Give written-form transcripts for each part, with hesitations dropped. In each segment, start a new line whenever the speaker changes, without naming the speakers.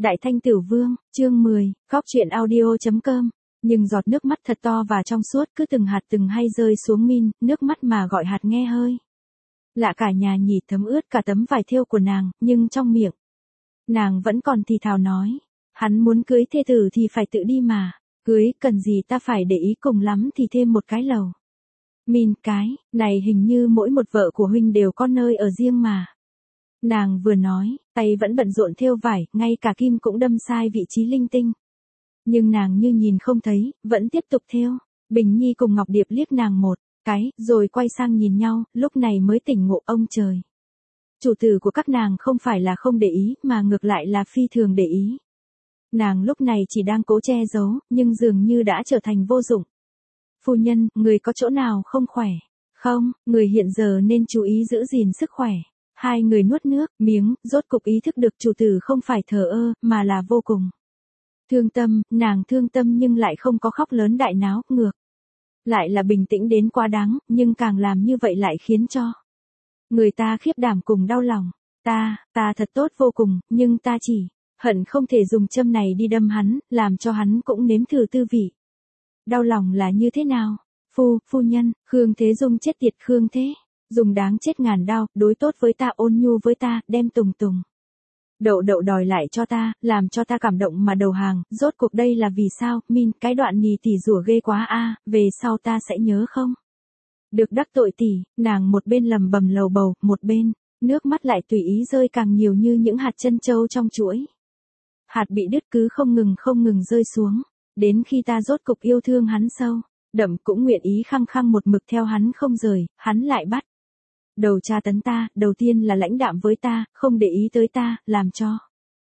Đại Thanh Tửu Vương, chương 10, khóc chuyện audio.com. Nhưng giọt nước mắt thật to và trong suốt cứ từng hạt từng hay rơi xuống Min, nước mắt mà gọi hạt nghe hơi. Lạ cả nhà nhỉ, thấm ướt cả tấm vải thêu của nàng, nhưng trong miệng nàng vẫn còn thì thào nói. Hắn muốn cưới thê tử thì phải tự đi mà. Cưới, cần gì ta phải để ý, cùng lắm thì thêm một cái lầu. Min, cái này hình như mỗi một vợ của huynh đều có nơi ở riêng mà. Nàng vừa nói, tay vẫn bận rộn thêu vải, ngay cả kim cũng đâm sai vị trí linh tinh. Nhưng nàng như nhìn không thấy, vẫn tiếp tục thêu. Bình Nhi cùng Ngọc Điệp liếc nàng một cái, rồi quay sang nhìn nhau, lúc này mới tỉnh ngộ. Ông trời! Chủ tử của các nàng không phải là không để ý, mà ngược lại là phi thường để ý. Nàng lúc này chỉ đang cố che giấu, nhưng dường như đã trở thành vô dụng. Phu nhân, người có chỗ nào không khỏe? Không, người hiện giờ nên chú ý giữ gìn sức khỏe. Hai người nuốt nước miếng, rốt cục ý thức được chủ tử không phải thờ ơ, mà là vô cùng thương tâm. Nàng thương tâm nhưng lại không có khóc lớn đại náo, ngược lại là bình tĩnh đến quá đáng, nhưng càng làm như vậy lại khiến cho người ta khiếp đảm cùng đau lòng. Ta thật tốt vô cùng, nhưng ta chỉ hận không thể dùng châm này đi đâm hắn, làm cho hắn cũng nếm thử tư vị đau lòng là như thế nào. Phu nhân, Khương Thế Dung chết tiệt. Khương Thế Dung đáng chết ngàn đau, đối tốt với ta, ôn nhu với ta, đem Tùng Đậu đòi lại cho ta, làm cho ta cảm động mà đầu hàng. Rốt cuộc đây là vì sao? Min, cái đoạn nì tỉ rủa ghê quá a, về sau ta sẽ nhớ không được đắc tội tỉ. Nàng một bên lầm bầm lầu bầu, một bên nước mắt lại tùy ý rơi càng nhiều như những hạt trân châu trong chuỗi hạt bị đứt, cứ không ngừng rơi xuống, đến khi ta rốt cục yêu thương hắn sâu đậm, cũng nguyện ý khăng khăng một mực theo hắn không rời. Hắn lại bắt đầu tra tấn ta, đầu tiên là lãnh đạm với ta, không để ý tới ta, làm cho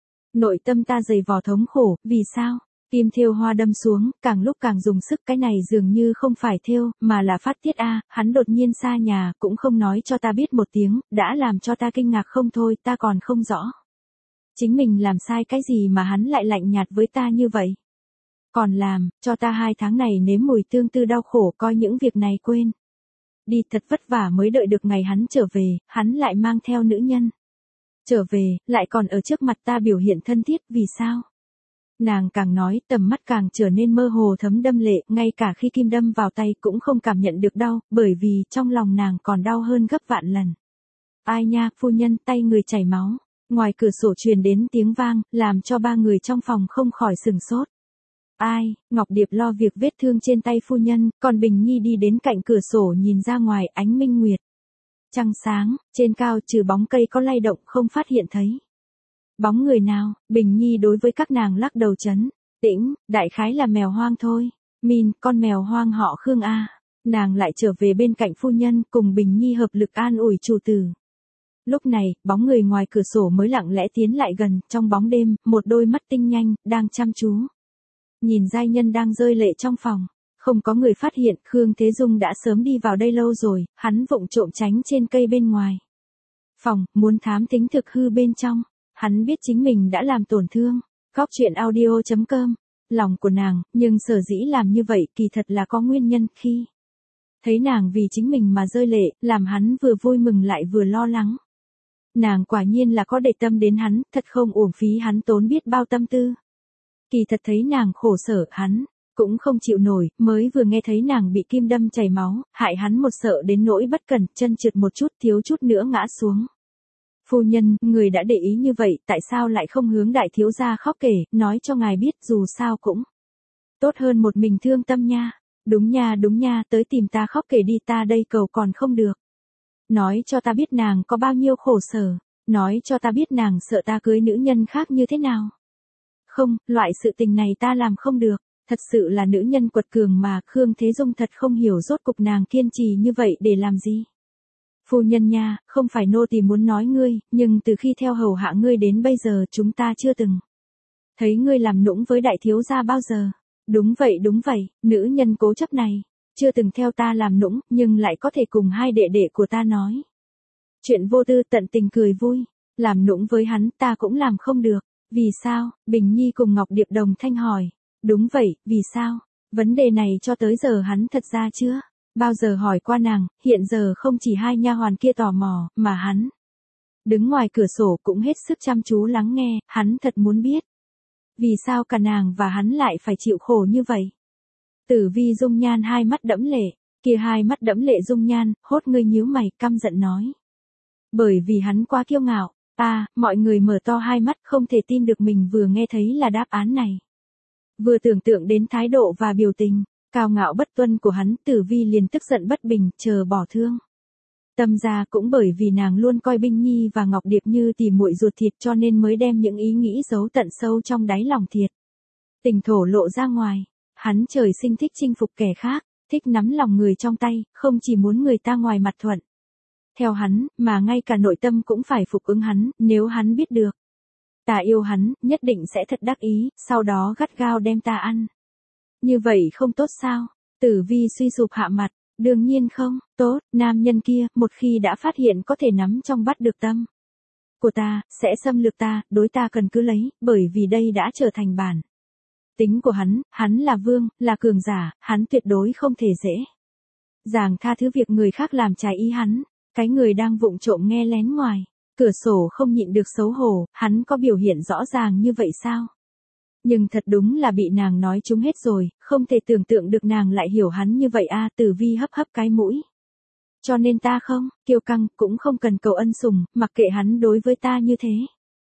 nội tâm ta dày vò thống khổ. Vì sao? Kim thêu hoa đâm xuống, càng lúc càng dùng sức. Cái này dường như không phải thêu, mà là phát tiết a. Hắn đột nhiên xa nhà, cũng không nói cho ta biết một tiếng, đã làm cho ta kinh ngạc không thôi. Ta còn không rõ chính mình làm sai cái gì mà hắn lại lạnh nhạt với ta như vậy. Còn làm cho ta 2 tháng này nếm mùi tương tư đau khổ, coi những việc này quên đi, thật vất vả mới đợi được ngày hắn trở về. Hắn lại mang theo nữ nhân trở về, lại còn ở trước mặt ta biểu hiện thân thiết. Vì sao? Nàng càng nói, tầm mắt càng trở nên mơ hồ thấm đâm lệ, ngay cả khi kim đâm vào tay cũng không cảm nhận được đau, bởi vì trong lòng nàng còn đau hơn gấp vạn lần. Ai nha, phu nhân, tay người chảy máu. Ngoài cửa sổ truyền đến tiếng vang, làm cho 3 người trong phòng không khỏi sừng sốt. Ai? Ngọc Điệp lo việc vết thương trên tay phu nhân, còn Bình Nhi đi đến cạnh cửa sổ nhìn ra ngoài. Ánh minh nguyệt trăng sáng, trên cao trừ bóng cây có lay động, không phát hiện thấy bóng người nào. Bình Nhi đối với các nàng lắc đầu trấn tĩnh, đại khái là mèo hoang thôi. Min, con mèo hoang họ Khương a. Nàng lại trở về bên cạnh phu nhân, cùng Bình Nhi hợp lực an ủi chủ tử. Lúc này, bóng người ngoài cửa sổ mới lặng lẽ tiến lại gần. Trong bóng đêm, một đôi mắt tinh nhanh đang chăm chú nhìn giai nhân đang rơi lệ trong phòng. Không có người phát hiện, Khương Thế Dung đã sớm đi vào đây lâu rồi. Hắn vụng trộm tránh trên cây bên ngoài phòng, muốn thám thính thực hư bên trong. Hắn biết chính mình đã làm tổn thương khóc chuyện audio.com lòng của nàng, nhưng sở dĩ làm như vậy kỳ thật là có nguyên nhân. Khi thấy nàng vì chính mình mà rơi lệ, làm hắn vừa vui mừng lại vừa lo lắng. Nàng quả nhiên là có để tâm đến hắn, thật không uổng phí hắn tốn biết bao tâm tư. Kỳ thật thấy nàng khổ sở, hắn cũng không chịu nổi. Mới vừa nghe thấy nàng bị kim đâm chảy máu, hại hắn một sợ đến nỗi bất cẩn, chân trượt một chút, thiếu chút nữa ngã xuống. Phu nhân, người đã để ý như vậy, tại sao lại không hướng đại thiếu gia khóc kể, nói cho ngài biết, dù sao cũng tốt hơn một mình thương tâm nha. Đúng nha, tới tìm ta khóc kể đi, ta đây cầu còn không được. Nói cho ta biết nàng có bao nhiêu khổ sở, nói cho ta biết nàng sợ ta cưới nữ nhân khác như thế nào. Không, loại sự tình này ta làm không được. Thật sự là nữ nhân quật cường mà. Khương Thế Dung thật không hiểu rốt cục nàng kiên trì như vậy để làm gì. Phu nhân nha, không phải nô tỳ muốn nói ngươi, nhưng từ khi theo hầu hạ ngươi đến bây giờ, chúng ta chưa từng thấy ngươi làm nũng với đại thiếu gia bao giờ. Đúng vậy, nữ nhân cố chấp này chưa từng theo ta làm nũng, nhưng lại có thể cùng 2 đệ đệ của ta nói chuyện vô tư, tận tình cười vui. Làm nũng với hắn ta cũng làm không được. Vì sao? Bình Nhi cùng Ngọc Điệp đồng thanh hỏi. Đúng vậy, vì sao? Vấn đề này cho tới giờ hắn thật ra chưa bao giờ hỏi qua nàng. Hiện giờ không chỉ 2 nha hoàn kia tò mò, mà hắn đứng ngoài cửa sổ cũng hết sức chăm chú lắng nghe. Hắn thật muốn biết Vì sao cả nàng và hắn lại phải chịu khổ như vậy? Tử Vi dung nhan hai mắt đẫm lệ, kia hai mắt đẫm lệ dung nhan, hốt ngươi nhíu mày, căm giận nói. Bởi vì hắn quá kiêu ngạo, mọi người mở to hai mắt không thể tin được mình vừa nghe thấy là đáp án này. Vừa tưởng tượng đến thái độ và biểu tình, cao ngạo bất tuân của hắn, Tử Vi liền tức giận bất bình, chờ bỏ thương. Tâm ra cũng bởi vì nàng luôn coi Binh Nhi và Ngọc Điệp như tỉ muội ruột thịt cho nên mới đem những ý nghĩ giấu tận sâu trong đáy lòng thiệt. Tình thổ lộ ra ngoài, hắn trời sinh thích chinh phục kẻ khác, thích nắm lòng người trong tay, không chỉ muốn người ta ngoài mặt thuận. Theo hắn, mà ngay cả nội tâm cũng phải phục ứng hắn, nếu hắn biết được. Ta yêu hắn, nhất định sẽ thật đắc ý, sau đó gắt gao đem ta ăn. Như vậy không tốt sao? Tử Vi suy sụp hạ mặt, đương nhiên không, tốt, nam nhân kia, một khi đã phát hiện có thể nắm trong bắt được tâm của ta, sẽ xâm lược ta, đối ta cần cứ lấy, bởi vì đây đã trở thành bản tính của hắn là vương, là cường giả, hắn tuyệt đối không thể dễ dàng tha thứ việc người khác làm trái ý hắn, cái người đang vụng trộm nghe lén ngoài cửa sổ không nhịn được xấu hổ, hắn có biểu hiện rõ ràng như vậy sao? Nhưng thật đúng là bị nàng nói trúng hết rồi, không thể tưởng tượng được nàng lại hiểu hắn như vậy Tử Vi hấp hấp cái mũi. Cho nên ta không, kiêu căng, cũng không cần cầu ân sủng, mặc kệ hắn đối với ta như thế.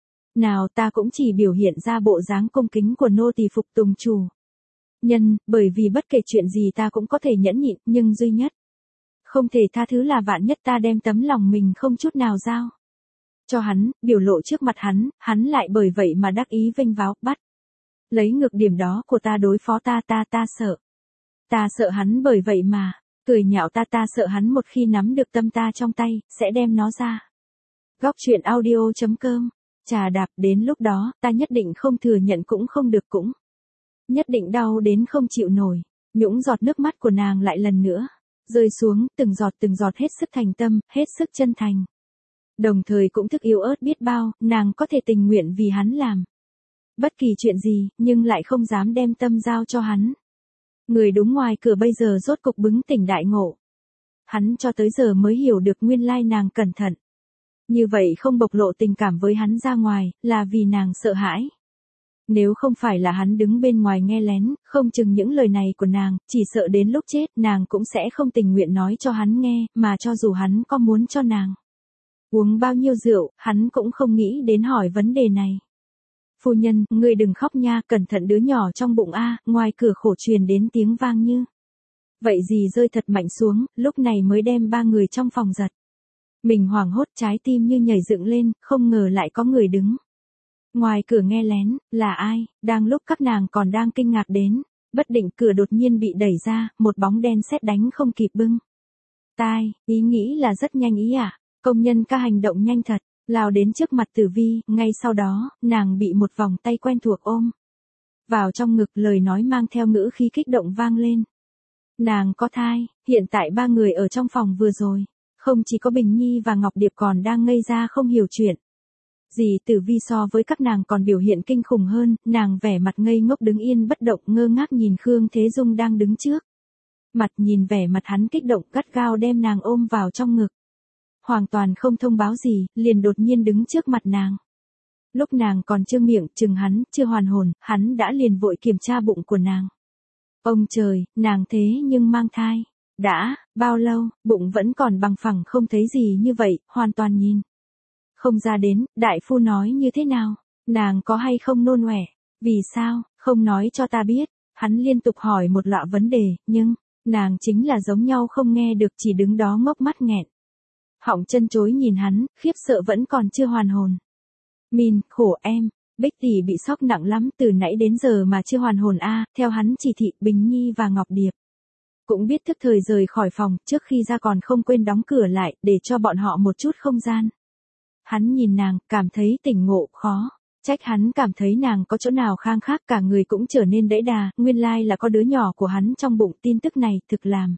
Nào ta cũng chỉ biểu hiện ra bộ dáng cung kính của nô tỳ phục tùng chủ nhân, bởi vì bất kể chuyện gì ta cũng có thể nhẫn nhịn, nhưng duy nhất không thể tha thứ là vạn nhất ta đem tấm lòng mình không chút nào giao cho hắn, biểu lộ trước mặt hắn lại bởi vậy mà đắc ý vênh váo, bắt lấy ngược điểm đó của ta đối phó ta sợ. Ta sợ hắn bởi vậy mà cười nhạo ta sợ hắn một khi nắm được tâm ta trong tay, sẽ đem nó ra. Góc truyện audio.com. Chà đạp, đến lúc đó, ta nhất định không thừa nhận cũng không được, cũng nhất định đau đến không chịu nổi. Nhũng giọt nước mắt của nàng lại lần nữa rơi xuống, từng giọt hết sức thành tâm, hết sức chân thành. Đồng thời cũng thức yếu ớt biết bao, nàng có thể tình nguyện vì hắn làm bất kỳ chuyện gì, nhưng lại không dám đem tâm giao cho hắn. Người đúng ngoài cửa bây giờ rốt cục bừng tỉnh đại ngộ. Hắn cho tới giờ mới hiểu được nguyên lai nàng cẩn thận. Như vậy không bộc lộ tình cảm với hắn ra ngoài, là vì nàng sợ hãi. Nếu không phải là hắn đứng bên ngoài nghe lén, không chừng những lời này của nàng, chỉ sợ đến lúc chết nàng cũng sẽ không tình nguyện nói cho hắn nghe, mà cho dù hắn có muốn cho nàng uống bao nhiêu rượu, hắn cũng không nghĩ đến hỏi vấn đề này. Phu nhân, ngươi đừng khóc nha, cẩn thận đứa nhỏ trong bụng ngoài cửa khổ truyền đến tiếng vang như vậy gì rơi thật mạnh xuống, lúc này mới đem ba người trong phòng giật. Mình hoảng hốt, trái tim như nhảy dựng lên, không ngờ lại có người đứng ngoài cửa nghe lén, là ai? Đang lúc các nàng còn đang kinh ngạc đến bất định, cửa đột nhiên bị đẩy ra, một bóng đen sét đánh không kịp bưng tai, ý nghĩ là rất nhanh ý công nhân ca hành động nhanh thật, lao đến trước mặt Tử Vi, ngay sau đó, nàng bị một vòng tay quen thuộc ôm vào trong ngực, lời nói mang theo ngữ khí kích động vang lên. Nàng có thai, hiện tại ba người ở trong phòng vừa rồi, không chỉ có Bình Nhi và Ngọc Điệp còn đang ngây ra không hiểu chuyện gì. Tử Vi so với các nàng còn biểu hiện kinh khủng hơn, nàng vẻ mặt ngây ngốc đứng yên bất động, ngơ ngác nhìn Khương Thế Dung đang đứng trước mặt, nhìn vẻ mặt hắn kích động, gắt gao đem nàng ôm vào trong ngực. Hoàn toàn không thông báo gì, liền đột nhiên đứng trước mặt nàng. Lúc nàng còn trương miệng, chừng hắn, chưa hoàn hồn, hắn đã liền vội kiểm tra bụng của nàng. Ông trời, nàng thế nhưng mang thai. Đã, bao lâu, bụng vẫn còn bằng phẳng không thấy gì như vậy, hoàn toàn nhìn không ra đến, đại phu nói như thế nào? Nàng có hay không nôn ọe? Vì sao, không nói cho ta biết? Hắn liên tục hỏi một loạt vấn đề, nhưng nàng chính là giống nhau không nghe được, chỉ đứng đó ngốc mắt nghẹn họng chân chối nhìn hắn, khiếp sợ vẫn còn chưa hoàn hồn. Min, khổ em, Bích tỷ bị sốc nặng lắm, từ nãy đến giờ mà chưa hoàn hồn theo hắn chỉ thị, Bình Nhi và Ngọc Điệp cũng biết thức thời rời khỏi phòng, trước khi ra còn không quên đóng cửa lại, để cho bọn họ một chút không gian. Hắn nhìn nàng, cảm thấy tỉnh ngộ, khó trách hắn cảm thấy nàng có chỗ nào khang khác, cả người cũng trở nên đẫy đà, nguyên lai là có đứa nhỏ của hắn trong bụng. Tin tức này thực làm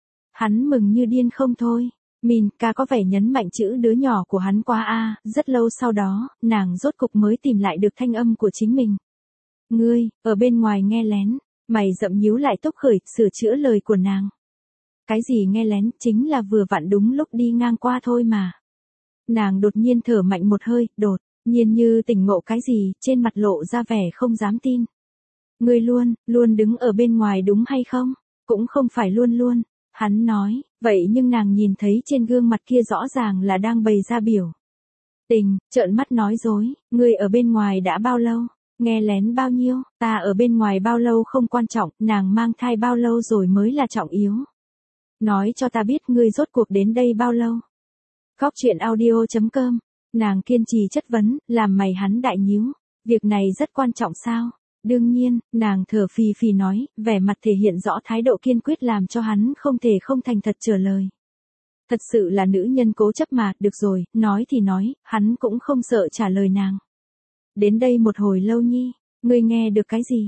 hắn mừng như điên không thôi. Min ca có vẻ nhấn mạnh chữ đứa nhỏ của hắn quá rất lâu sau đó, nàng rốt cục mới tìm lại được thanh âm của chính mình. Ngươi, ở bên ngoài nghe lén, mày rậm nhíu lại tốc khởi, sửa chữa lời của nàng. Cái gì nghe lén, chính là vừa vặn đúng lúc đi ngang qua thôi mà. Nàng đột nhiên thở mạnh một hơi, đột Nhiên như tỉnh ngộ cái gì, trên mặt lộ ra vẻ không dám tin. Ngươi luôn đứng ở bên ngoài đúng hay không? Cũng không phải luôn luôn. Hắn nói, vậy nhưng nàng nhìn thấy trên gương mặt kia rõ ràng là đang bày ra biểu tình, trợn mắt nói dối, ngươi ở bên ngoài đã bao lâu? Nghe lén bao nhiêu? Ta ở bên ngoài bao lâu không quan trọng, nàng mang thai bao lâu rồi mới là trọng yếu. Nói cho ta biết ngươi rốt cuộc đến đây bao lâu? Góc truyện audio.com. Nàng kiên trì chất vấn, làm mày hắn đại nhíu. Việc này rất quan trọng sao? Đương nhiên, nàng thở phì phì nói, vẻ mặt thể hiện rõ thái độ kiên quyết làm cho hắn không thể không thành thật trả lời. Thật sự là nữ nhân cố chấp mà, được rồi, nói thì nói, hắn cũng không sợ trả lời nàng. Đến đây một hồi lâu nhi, ngươi nghe được cái gì?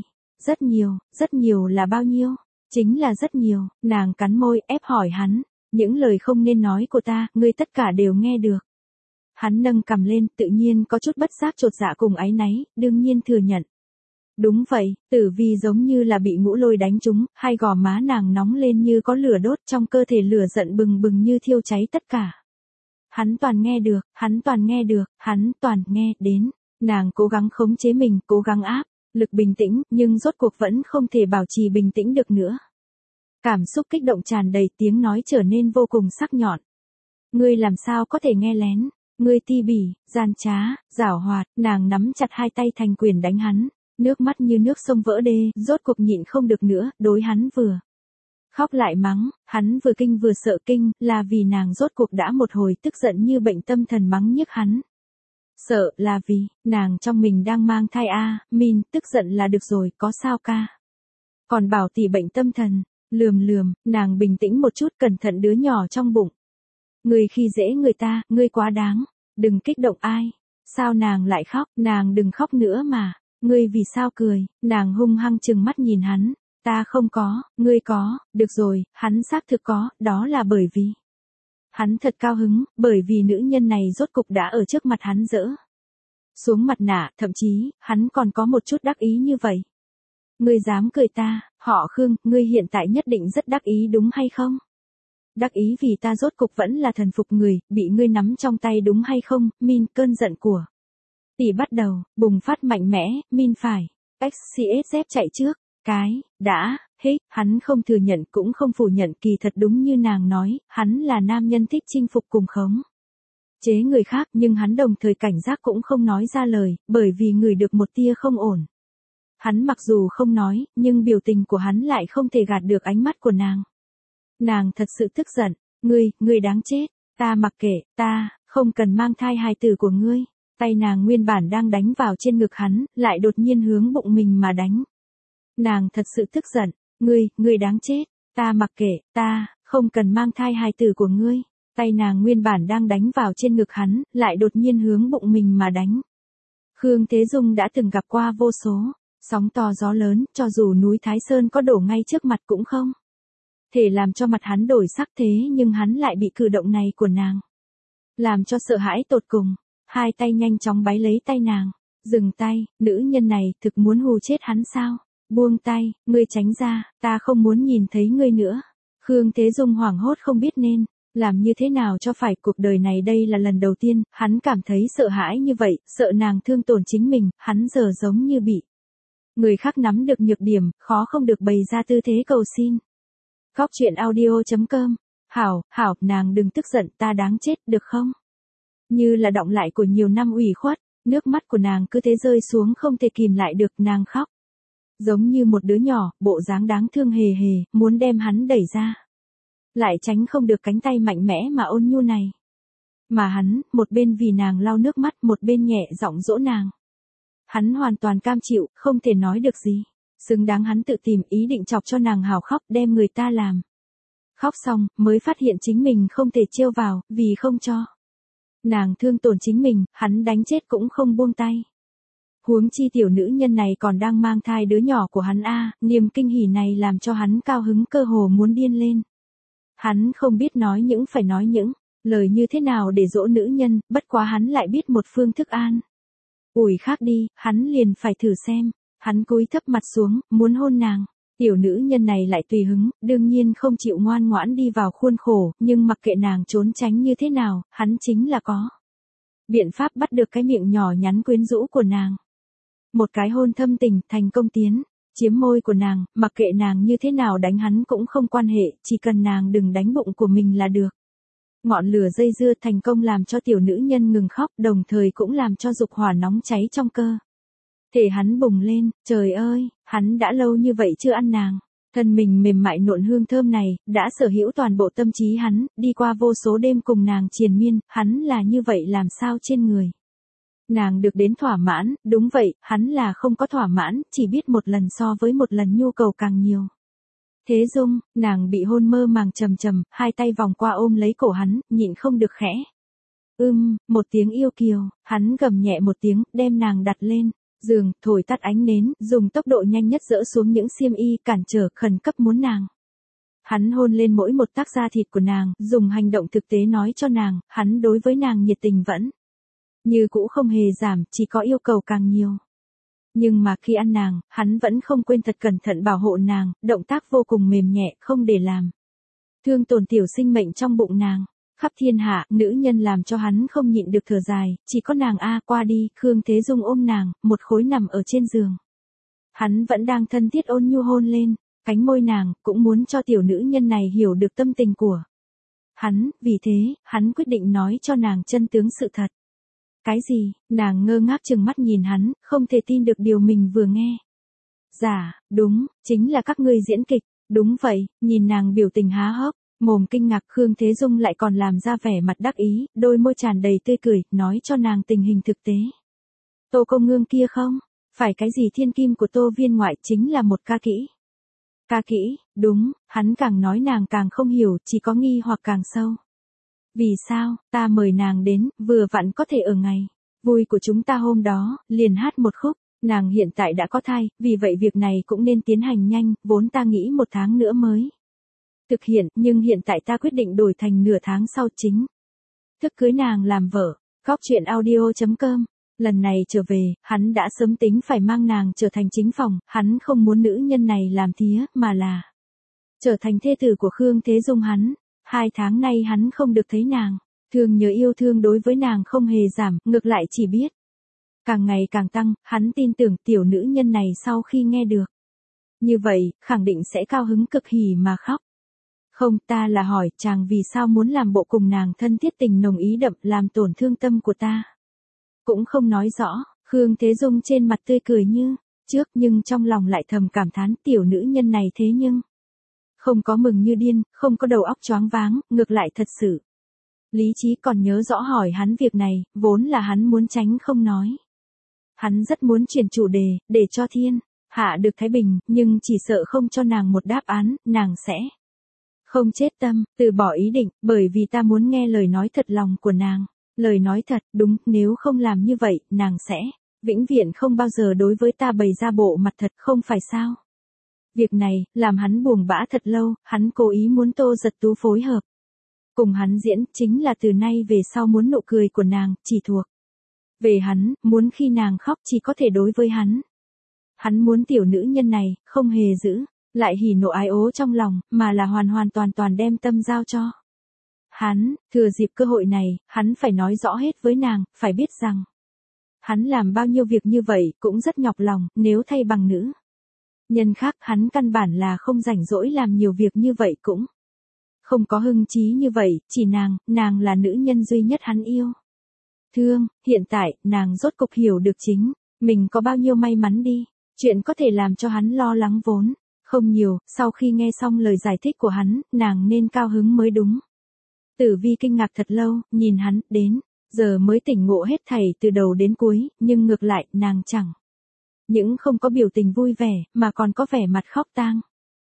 Rất nhiều là bao nhiêu? Chính là rất nhiều, nàng cắn môi, ép hỏi hắn. Những lời không nên nói của ta, ngươi tất cả đều nghe được. Hắn nâng cằm lên, tự nhiên có chút bất giác chột dạ cùng áy náy, đương nhiên thừa nhận. Đúng vậy, Tử Vi giống như là bị ngũ lôi đánh trúng, hai gò má nàng nóng lên như có lửa đốt, trong cơ thể lửa giận bừng bừng như thiêu cháy tất cả. Hắn toàn nghe được, hắn toàn nghe đến. Nàng cố gắng khống chế mình, cố gắng áp lực bình tĩnh, nhưng rốt cuộc vẫn không thể bảo trì bình tĩnh được nữa. Cảm xúc kích động tràn đầy, tiếng nói trở nên vô cùng sắc nhọn. Ngươi làm sao có thể nghe lén? Ngươi ti bỉ, gian trá, giảo hoạt, nàng nắm chặt hai tay thành quyền đánh hắn, nước mắt như nước sông vỡ đê, rốt cuộc nhịn không được nữa, đối hắn vừa khóc lại mắng, hắn vừa kinh vừa sợ. Kinh, là vì nàng rốt cuộc đã một hồi tức giận như bệnh tâm thần mắng nhức hắn. Sợ, là vì, nàng trong mình đang mang thai Min, tức giận là được rồi, có sao ca? Còn bảo tỷ bệnh tâm thần, lườm, nàng bình tĩnh một chút, cẩn thận đứa nhỏ trong bụng. Ngươi khi dễ người ta, ngươi quá đáng, đừng kích động ai. Sao nàng lại khóc, nàng đừng khóc nữa mà. Ngươi vì sao cười? Nàng hung hăng trừng mắt nhìn hắn. Ta không có, ngươi có, được rồi, hắn xác thực có, đó là bởi vì. Hắn thật cao hứng, bởi vì nữ nhân này rốt cục đã ở trước mặt hắn dỡ xuống mặt nạ, thậm chí, hắn còn có một chút đắc ý như vậy. Ngươi dám cười ta, họ Khương, ngươi hiện tại nhất định rất đắc ý đúng hay không? Đắc ý vì ta rốt cục vẫn là thần phục người, bị ngươi nắm trong tay đúng hay không? Min, cơn giận của tỷ bắt đầu bùng phát mạnh mẽ. Min phải XCSF chạy trước. Hắn không thừa nhận cũng không phủ nhận, kỳ thật đúng như nàng nói, hắn là nam nhân thích chinh phục cùng khống chế người khác, nhưng hắn đồng thời cảnh giác cũng không nói ra lời, bởi vì ngửi được một tia không ổn. Hắn mặc dù không nói, nhưng biểu tình của hắn lại không thể gạt được ánh mắt của nàng. Nàng thật sự tức giận, ngươi đáng chết, ta mặc kệ, ta không cần mang thai hài tử của ngươi. Tay nàng nguyên bản đang đánh vào trên ngực hắn, lại đột nhiên hướng bụng mình mà đánh. Nàng thật sự tức giận, ngươi đáng chết, ta mặc kệ, ta không cần mang thai hài tử của ngươi. Tay nàng nguyên bản đang đánh vào trên ngực hắn, lại đột nhiên hướng bụng mình mà đánh. Khương Thế Dung đã từng gặp qua vô số sóng to gió lớn, cho dù núi Thái Sơn có đổ ngay trước mặt cũng không thể làm cho mặt hắn đổi sắc, thế nhưng hắn lại bị cử động này của nàng làm cho sợ hãi tột cùng. Hai tay nhanh chóng bái lấy tay nàng. Dừng tay, nữ nhân này thực muốn hù chết hắn sao? Buông tay, ngươi tránh ra, ta không muốn nhìn thấy ngươi nữa. Khương Thế Dung hoảng hốt không biết nên làm như thế nào cho phải. Cuộc đời này đây là lần đầu tiên, hắn cảm thấy sợ hãi như vậy, sợ nàng thương tổn chính mình, hắn giờ giống như bị người khác nắm được nhược điểm, khó không được bày ra tư thế cầu xin. Góc truyện audio.com. Hảo, nàng đừng tức giận, ta đáng chết, được không? Như là đọng lại của nhiều năm ủy khuất, nước mắt của nàng cứ thế rơi xuống không thể kìm lại được, nàng khóc. Giống như một đứa nhỏ, bộ dáng đáng thương hề hề, muốn đem hắn đẩy ra. Lại tránh không được cánh tay mạnh mẽ mà ôn nhu này. Mà hắn, một bên vì nàng lau nước mắt, một bên nhẹ giọng dỗ nàng. Hắn hoàn toàn cam chịu, không thể nói được gì. Xứng đáng hắn tự tìm ý định chọc cho nàng hào khóc, đem người ta làm. Khóc xong, mới phát hiện chính mình không thể trêu vào, vì không cho nàng thương tổn chính mình, hắn đánh chết cũng không buông tay. Huống chi tiểu nữ nhân này còn đang mang thai đứa nhỏ của hắn niềm kinh hỉ này làm cho hắn cao hứng cơ hồ muốn điên lên. Hắn không biết phải nói những lời như thế nào để dỗ nữ nhân, bất quá hắn lại biết một phương thức an ủi khác đi, hắn liền phải thử xem. Hắn cúi thấp mặt xuống, muốn hôn nàng. Tiểu nữ nhân này lại tùy hứng, đương nhiên không chịu ngoan ngoãn đi vào khuôn khổ, nhưng mặc kệ nàng trốn tránh như thế nào, hắn chính là có biện pháp bắt được cái miệng nhỏ nhắn quyến rũ của nàng. Một cái hôn thâm tình, thành công tiến, chiếm môi của nàng, mặc kệ nàng như thế nào đánh hắn cũng không quan hệ, chỉ cần nàng đừng đánh bụng của mình là được. Ngọn lửa dây dưa thành công làm cho tiểu nữ nhân ngừng khóc, đồng thời cũng làm cho dục hỏa nóng cháy trong cơ thể hắn bùng lên, trời ơi, hắn đã lâu như vậy chưa ăn nàng. Thân mình mềm mại nộn hương thơm này, đã sở hữu toàn bộ tâm trí hắn, đi qua vô số đêm cùng nàng triền miên, hắn là như vậy làm sao trên người. Nàng được đến thỏa mãn, đúng vậy, hắn là không có thỏa mãn, chỉ biết một lần so với một lần nhu cầu càng nhiều. Thế Dung, nàng bị hôn mơ màng trầm trầm, hai tay vòng qua ôm lấy cổ hắn, nhịn không được khẽ. Một tiếng yêu kiều, hắn gầm nhẹ một tiếng, đem nàng đặt lên giường, thổi tắt ánh nến, dùng tốc độ nhanh nhất dỡ xuống những xiêm y, cản trở, khẩn cấp muốn nàng. Hắn hôn lên mỗi một tấc da thịt của nàng, dùng hành động thực tế nói cho nàng, hắn đối với nàng nhiệt tình vẫn như cũ không hề giảm, chỉ có yêu cầu càng nhiều. Nhưng mà khi ăn nàng, hắn vẫn không quên thật cẩn thận bảo hộ nàng, động tác vô cùng mềm nhẹ, không để làm thương tổn tiểu sinh mệnh trong bụng nàng. Khắp thiên hạ, nữ nhân làm cho hắn không nhịn được thở dài, chỉ có nàng qua đi, Khương Thế Dung ôm nàng, một khối nằm ở trên giường. Hắn vẫn đang thân thiết ôn nhu hôn lên, cánh môi nàng, cũng muốn cho tiểu nữ nhân này hiểu được tâm tình của hắn, vì thế, hắn quyết định nói cho nàng chân tướng sự thật. Cái gì? Nàng ngơ ngác trừng mắt nhìn hắn, không thể tin được điều mình vừa nghe. Dạ, đúng, chính là các ngươi diễn kịch, đúng vậy, nhìn nàng biểu tình há hốc, mồm kinh ngạc, Khương Thế Dung lại còn làm ra vẻ mặt đắc ý, đôi môi tràn đầy tươi cười, nói cho nàng tình hình thực tế. Tô Công Ngương kia không? Phải cái gì thiên kim của Tô Viên ngoại chính là một ca kỹ. Ca kỹ, đúng, hắn càng nói nàng càng không hiểu, chỉ có nghi hoặc càng sâu. Vì sao, ta mời nàng đến, vừa vặn có thể ở ngày vui của chúng ta hôm đó, liền hát một khúc, nàng hiện tại đã có thai, vì vậy việc này cũng nên tiến hành nhanh, vốn ta nghĩ 1 tháng nữa mới thực hiện, nhưng hiện tại ta quyết định đổi thành nửa tháng sau chính thức cưới nàng làm vợ. Góc truyện audio.com. Lần này trở về, hắn đã sớm tính phải mang nàng trở thành chính phòng, hắn không muốn nữ nhân này làm thía, mà là trở thành thê tử của Khương Thế Dung hắn. 2 tháng nay hắn không được thấy nàng, thương nhớ yêu thương đối với nàng không hề giảm, ngược lại chỉ biết càng ngày càng tăng, hắn tin tưởng tiểu nữ nhân này sau khi nghe được như vậy, khẳng định sẽ cao hứng cực hỉ mà khóc. Không, ta là hỏi, chàng vì sao muốn làm bộ cùng nàng thân thiết tình nồng ý đậm, làm tổn thương tâm của ta. Cũng không nói rõ, Khương Thế Dung trên mặt tươi cười như trước, nhưng trong lòng lại thầm cảm thán tiểu nữ nhân này thế nhưng không có mừng như điên, không có đầu óc choáng váng, ngược lại thật sự lý trí, còn nhớ rõ hỏi hắn việc này, vốn là hắn muốn tránh không nói. Hắn rất muốn chuyển chủ đề, để cho thiên hạ được thái bình, nhưng chỉ sợ không cho nàng một đáp án, nàng sẽ không chết tâm, từ bỏ ý định, bởi vì ta muốn nghe lời nói thật lòng của nàng. Lời nói thật, đúng, nếu không làm như vậy, nàng sẽ vĩnh viễn không bao giờ đối với ta bày ra bộ mặt thật, không phải sao? Việc này, làm hắn buồn bã thật lâu, hắn cố ý muốn Tô Giật Tú phối hợp cùng hắn diễn, chính là từ nay về sau muốn nụ cười của nàng, chỉ thuộc về hắn, muốn khi nàng khóc chỉ có thể đối với hắn. Hắn muốn tiểu nữ nhân này, không hề giữ lại hỉ nộ ái ố trong lòng, mà là hoàn hoàn toàn toàn đem tâm giao cho hắn. Thừa dịp cơ hội này, hắn phải nói rõ hết với nàng, phải biết rằng hắn làm bao nhiêu việc như vậy, cũng rất nhọc lòng, nếu thay bằng nữ nhân khác, hắn căn bản là không rảnh rỗi làm nhiều việc như vậy, cũng không có hưng trí như vậy, chỉ nàng là nữ nhân duy nhất hắn yêu thương. Hiện tại, nàng rốt cục hiểu được chính mình có bao nhiêu may mắn đi. Chuyện có thể làm cho hắn lo lắng vốn không nhiều, sau khi nghe xong lời giải thích của hắn, nàng nên cao hứng mới đúng. Tử Vi kinh ngạc thật lâu, nhìn hắn, đến giờ mới tỉnh ngộ hết thảy từ đầu đến cuối, nhưng ngược lại, nàng chẳng những không có biểu tình vui vẻ, mà còn có vẻ mặt khóc tang.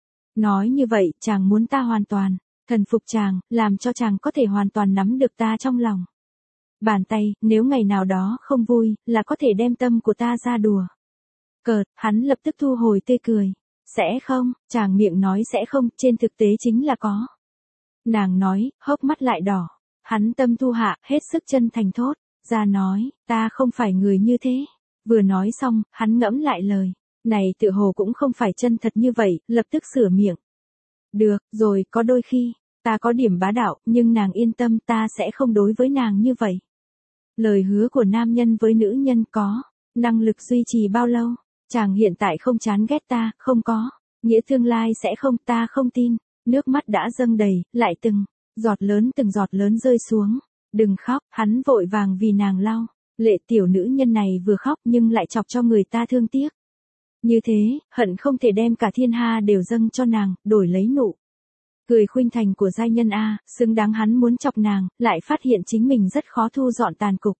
Nói như vậy, chàng muốn ta hoàn toàn thần phục chàng, làm cho chàng có thể hoàn toàn nắm được ta trong lòng bàn tay, nếu ngày nào đó không vui, là có thể đem tâm của ta ra đùa cợt. Hắn lập tức thu hồi tươi cười. Sẽ không, chàng miệng nói sẽ không, trên thực tế chính là có. Nàng nói, hốc mắt lại đỏ. Hắn tâm thu hạ, hết sức chân thành thốt ra nói, ta không phải người như thế. Vừa nói xong, hắn ngẫm lại lời này tự hồ cũng không phải chân thật như vậy, lập tức sửa miệng. Được, rồi, có đôi khi ta có điểm bá đạo, nhưng nàng yên tâm, ta sẽ không đối với nàng như vậy. Lời hứa của nam nhân với nữ nhân có năng lực duy trì bao lâu? Chàng hiện tại không chán ghét ta, không có. Nghĩa tương lai sẽ không, ta không tin. Nước mắt đã dâng đầy, lại từng giọt lớn rơi xuống. Đừng khóc, hắn vội vàng vì nàng lau. Lệ tiểu nữ nhân này vừa khóc nhưng lại chọc cho người ta thương tiếc. Như thế, hận không thể đem cả thiên hà đều dâng cho nàng, đổi lấy nụ cười khuynh thành của giai nhân A, xứng đáng hắn muốn chọc nàng, lại phát hiện chính mình rất khó thu dọn tàn cục.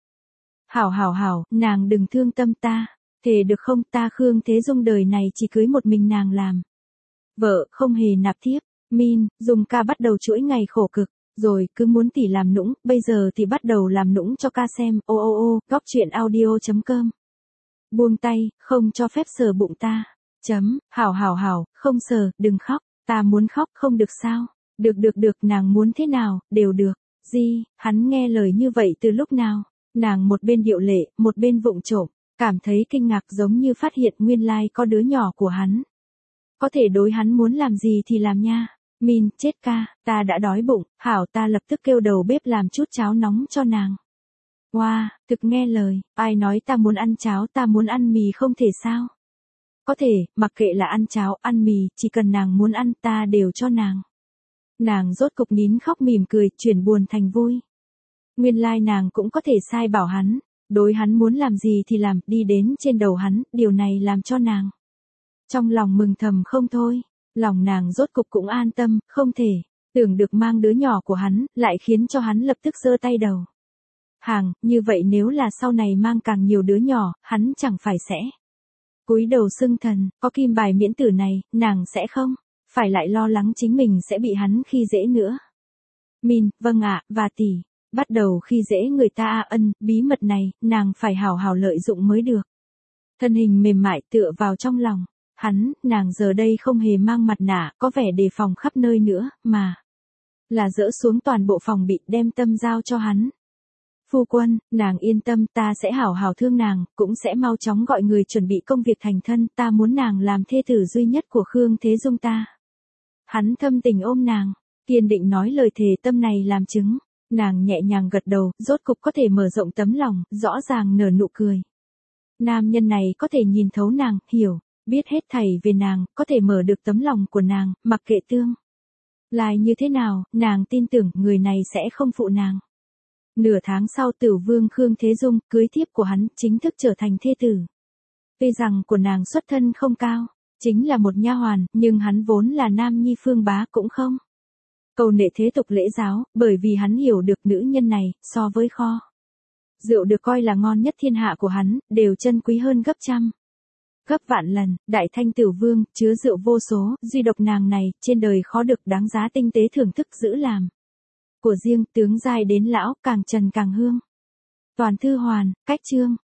Hảo, nàng đừng thương tâm ta. Thề được không, ta Khương Thế Dung đời này chỉ cưới một mình nàng làm vợ, không hề nạp thiếp. Min, Dung ca bắt đầu chuỗi ngày khổ cực, rồi cứ muốn tỷ làm nũng, bây giờ thì bắt đầu làm nũng cho ca xem. Góc truyện audio.com. Buông tay, không cho phép sờ bụng ta. Hảo, không sờ, đừng khóc, ta muốn khóc, không được sao? Được, nàng muốn thế nào, đều được. Hắn nghe lời như vậy từ lúc nào? Nàng một bên điệu lệ, một bên vụng trộm, cảm thấy kinh ngạc giống như phát hiện nguyên lai có đứa nhỏ của hắn. Có thể đối hắn muốn làm gì thì làm nha. Min, chết ca, ta đã đói bụng, hảo ta lập tức kêu đầu bếp làm chút cháo nóng cho nàng. Wow, thực nghe lời, ai nói ta muốn ăn cháo, ta muốn ăn mì không thể sao? Có thể, mặc kệ là ăn cháo, ăn mì, chỉ cần nàng muốn ăn ta đều cho nàng. Nàng rốt cục nín khóc mỉm cười, chuyển buồn thành vui. Nguyên lai nàng cũng có thể sai bảo hắn, đối hắn muốn làm gì thì làm, đi đến trên đầu hắn, điều này làm cho nàng trong lòng mừng thầm không thôi, lòng nàng rốt cục cũng an tâm, không thể tưởng được mang đứa nhỏ của hắn, lại khiến cho hắn lập tức giơ tay đầu hàng, như vậy nếu là sau này mang càng nhiều đứa nhỏ, hắn chẳng phải sẽ cúi đầu xưng thần, có kim bài miễn tử này, nàng sẽ không phải lại lo lắng chính mình sẽ bị hắn khi dễ nữa. Min, vâng ạ, và tỷ, bắt đầu khi dễ người ta bí mật này, nàng phải hảo lợi dụng mới được. Thân hình mềm mại tựa vào trong lòng hắn, nàng giờ đây không hề mang mặt nạ, có vẻ đề phòng khắp nơi nữa, mà là dỡ xuống toàn bộ phòng bị, đem tâm giao cho hắn. Phu quân, nàng yên tâm, ta sẽ hảo thương nàng, cũng sẽ mau chóng gọi người chuẩn bị công việc thành thân, ta muốn nàng làm thê tử duy nhất của Khương Thế Dung ta. Hắn thâm tình ôm nàng, kiên định nói lời thề tâm này làm chứng. Nàng nhẹ nhàng gật đầu, rốt cục có thể mở rộng tấm lòng, rõ ràng nở nụ cười. Nam nhân này có thể nhìn thấu nàng, hiểu, biết hết thảy về nàng, có thể mở được tấm lòng của nàng, mặc kệ tương lai như thế nào, nàng tin tưởng người này sẽ không phụ nàng. Nửa tháng sau Tửu Vương Khương Thế Dung, cưới thiếp của hắn, chính thức trở thành thê tử. Tuy rằng của nàng xuất thân không cao, chính là một nha hoàn, nhưng hắn vốn là nam nhi phương bá cũng không cầu nệ thế tục lễ giáo, bởi vì hắn hiểu được nữ nhân này, so với kho rượu được coi là ngon nhất thiên hạ của hắn, đều chân quý hơn gấp trăm, gấp vạn lần. Đại Thanh Tửu Vương, chứa rượu vô số, duy độc nàng này, trên đời khó được đáng giá tinh tế thưởng thức giữ làm của riêng, tướng giai đến lão, càng trần càng hương. Toàn thư hoàn, cách chương.